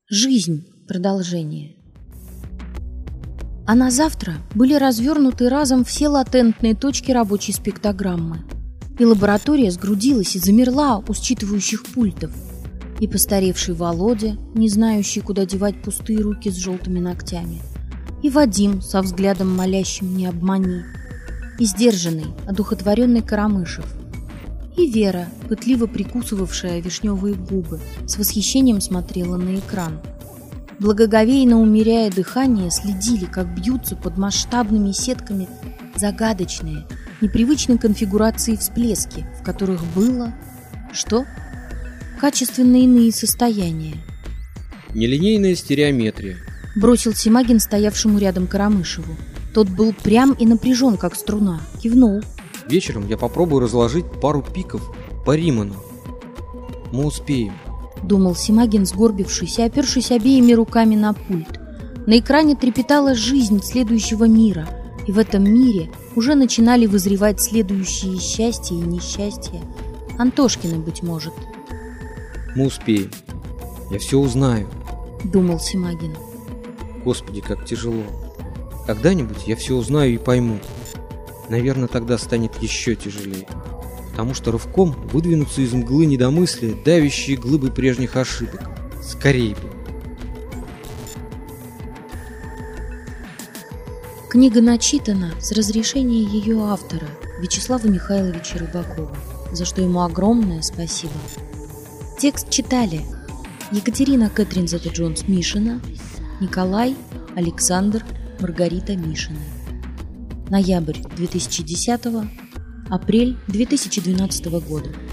Жизнь. Продолжение. А на завтра были развернуты разом все латентные точки рабочей спектрограммы. И лаборатория сгрудилась и замерла у считывающих пультов. И постаревший Володя, не знающий, куда девать пустые руки с желтыми ногтями. И Вадим со взглядом молящим «не обмани». И сдержанный, одухотворенный Карамышев. И Вера, пытливо прикусывавшая вишневые губы, с восхищением смотрела на экран. Благоговейно умеряя дыхание, следили, как бьются под масштабными сетками загадочные, непривычной конфигурации всплески, в которых было... Что? Качественно иные состояния. Нелинейная стереометрия. Бросил Симагин стоявшему рядом Карамышеву. Тот был прям и напряжен, как струна. Кивнул. Вечером я попробую разложить пару пиков по Риману. Мы успеем. Думал Симагин, сгорбившись и опершись обеими руками на пульт. На экране трепетала жизнь следующего мира, и в этом мире уже начинали вызревать следующие счастья и несчастья. Антошкины, быть может. Мы успеем. Я все узнаю. Думал Симагин. Господи, как тяжело. Когда-нибудь я все узнаю и пойму. Наверное, тогда станет еще тяжелее. Потому что рывком выдвинутся из мглы недомыслия давящие глыбы прежних ошибок. Скорей бы. Книга начитана с разрешения ее автора, Вячеслава Михайловича Рыбакова, за что ему огромное спасибо. Текст читали Екатерина Кэтрин Зета-Джонс Мишина, Николай, Александр, Маргарита Мишины. Ноябрь 2010, апрель 2012 года.